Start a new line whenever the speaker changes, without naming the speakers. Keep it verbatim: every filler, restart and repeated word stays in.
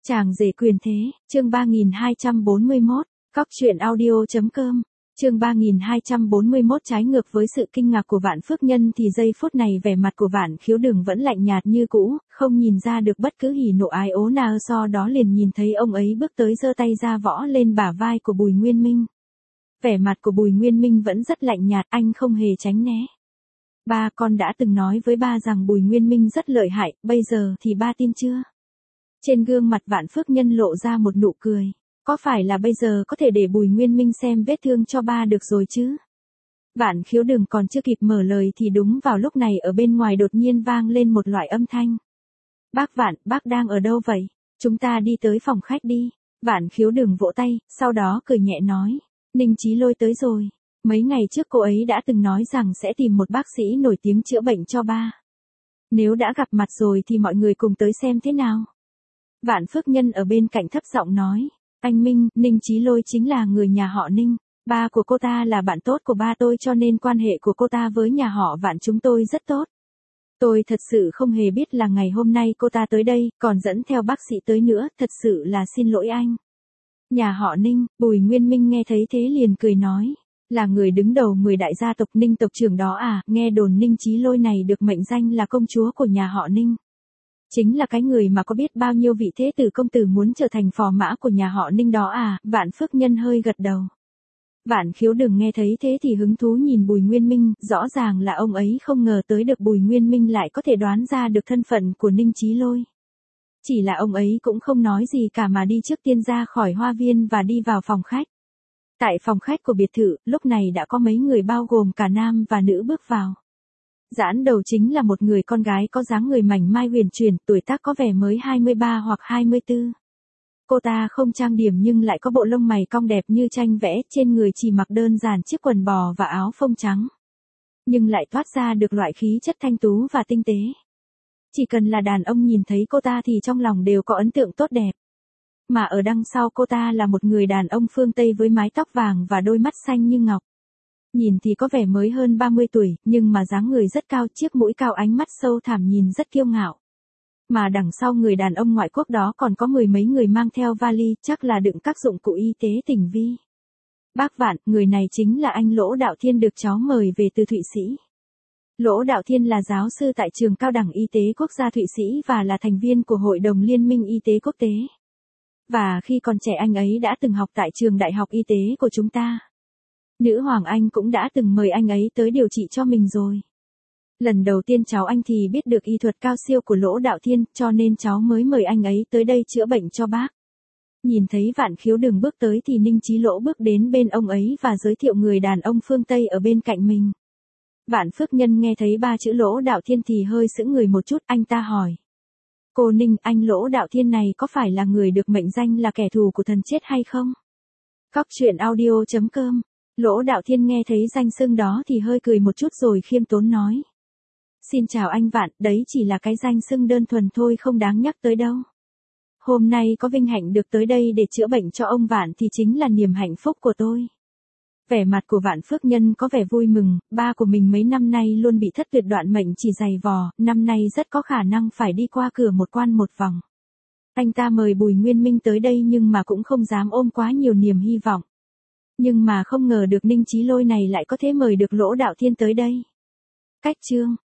Chàng rể quyền thế, chương ba nghìn hai trăm bốn mươi mốt, cóc truyện audio.com, chương ba nghìn hai trăm bốn mươi mốt. Trái ngược với sự kinh ngạc của Vạn Phước Nhân thì giây phút này vẻ mặt của Vạn Khiếu Đừng vẫn lạnh nhạt như cũ, không nhìn ra được bất cứ hỉ nộ ái ố nào. Sau đó liền nhìn thấy ông ấy bước tới giơ tay ra võ lên bả vai của Bùi Nguyên Minh. Vẻ mặt của Bùi Nguyên Minh vẫn rất lạnh nhạt, anh không hề tránh né. Ba, con đã từng nói với ba rằng Bùi Nguyên Minh rất lợi hại, bây giờ thì ba tin chưa? Trên gương mặt Vạn Phước Nhân lộ ra một nụ cười. Có phải là bây giờ có thể để Bùi Nguyên Minh xem vết thương cho ba được rồi chứ? Vạn Khiếu Đừng còn chưa kịp mở lời thì đúng vào lúc này ở bên ngoài đột nhiên vang lên một loại âm thanh. Bác Vạn, bác đang ở đâu vậy? Chúng ta đi tới phòng khách đi. Vạn Khiếu Đừng vỗ tay, sau đó cười nhẹ nói. Ninh Chí Lôi tới rồi. Mấy ngày trước cô ấy đã từng nói rằng sẽ tìm một bác sĩ nổi tiếng chữa bệnh cho ba. Nếu đã gặp mặt rồi thì mọi người cùng tới xem thế nào. Vạn Phước Nhân ở bên cạnh thấp giọng nói. Anh Minh, Ninh Chí Lôi chính là người nhà họ Ninh. Ba của cô ta là bạn tốt của ba tôi cho nên quan hệ của cô ta với nhà họ Vạn chúng tôi rất tốt. Tôi thật sự không hề biết là ngày hôm nay cô ta tới đây, còn dẫn theo bác sĩ tới nữa, thật sự là xin lỗi anh. Nhà họ Ninh, Bùi Nguyên Minh nghe thấy thế liền cười nói. Là người đứng đầu mười đại gia tộc Ninh tộc trưởng đó à, nghe đồn Ninh Chí Lôi này được mệnh danh là công chúa của nhà họ Ninh. Chính là cái người mà có biết bao nhiêu vị thế tử công tử muốn trở thành phò mã của nhà họ Ninh đó à, Vạn Phước Nhân hơi gật đầu. Vạn Khiếu Đừng nghe thấy thế thì hứng thú nhìn Bùi Nguyên Minh, rõ ràng là ông ấy không ngờ tới được Bùi Nguyên Minh lại có thể đoán ra được thân phận của Ninh Chí Lôi. Chỉ là ông ấy cũng không nói gì cả mà đi trước tiên ra khỏi hoa viên và đi vào phòng khách. Tại phòng khách của biệt thự, lúc này đã có mấy người bao gồm cả nam và nữ bước vào. Giãn đầu chính là một người con gái có dáng người mảnh mai huyền chuyển, tuổi tác có vẻ mới hai mươi ba hoặc hai mươi tư. Cô ta không trang điểm nhưng lại có bộ lông mày cong đẹp như tranh vẽ, trên người chỉ mặc đơn giản chiếc quần bò và áo phông trắng. Nhưng lại thoát ra được loại khí chất thanh tú và tinh tế. Chỉ cần là đàn ông nhìn thấy cô ta thì trong lòng đều có ấn tượng tốt đẹp. Mà ở đằng sau cô ta là một người đàn ông phương Tây với mái tóc vàng và đôi mắt xanh như ngọc. Nhìn thì có vẻ mới hơn ba mươi tuổi, nhưng mà dáng người rất cao, chiếc mũi cao, ánh mắt sâu thẳm nhìn rất kiêu ngạo. Mà đằng sau người đàn ông ngoại quốc đó còn có mười mấy người mang theo vali, chắc là đựng các dụng cụ y tế tinh vi. Bác Vạn, người này chính là anh Lỗ Đạo Thiên được cháu mời về từ Thụy Sĩ. Lỗ Đạo Thiên là giáo sư tại trường cao đẳng y tế quốc gia Thụy Sĩ và là thành viên của Hội đồng Liên minh Y tế Quốc tế. Và khi còn trẻ anh ấy đã từng học tại trường đại học y tế của chúng ta. Nữ hoàng Anh cũng đã từng mời anh ấy tới điều trị cho mình rồi. Lần đầu tiên cháu anh thì biết được y thuật cao siêu của Lỗ Đạo Thiên, cho nên cháu mới mời anh ấy tới đây chữa bệnh cho bác. Nhìn thấy Vạn Khiếu Đừng bước tới thì Ninh Chí Lỗ bước đến bên ông ấy và giới thiệu người đàn ông phương Tây ở bên cạnh mình. Vạn Phước Nhân nghe thấy ba chữ Lỗ Đạo Thiên thì hơi sững người một chút, anh ta hỏi. Cô Ninh, anh Lỗ Đạo Thiên này có phải là người được mệnh danh là kẻ thù của thần chết hay không? Cóc truyện audio.com. Lỗ Đạo Thiên nghe thấy danh xưng đó thì hơi cười một chút rồi khiêm tốn nói. Xin chào anh Vạn, đấy chỉ là cái danh xưng đơn thuần thôi, không đáng nhắc tới đâu. Hôm nay có vinh hạnh được tới đây để chữa bệnh cho ông Vạn thì chính là niềm hạnh phúc của tôi. Vẻ mặt của Vạn Phước Nhân có vẻ vui mừng, ba của mình mấy năm nay luôn bị thất tuyệt đoạn mệnh chỉ dày vò, năm nay rất có khả năng phải đi qua cửa một quan một vòng. Anh ta mời Bùi Nguyên Minh tới đây nhưng mà cũng không dám ôm quá nhiều niềm hy vọng. Nhưng mà không ngờ được Ninh Chí Lôi này lại có thể mời được Lỗ Đạo Thiên tới đây. Cách chương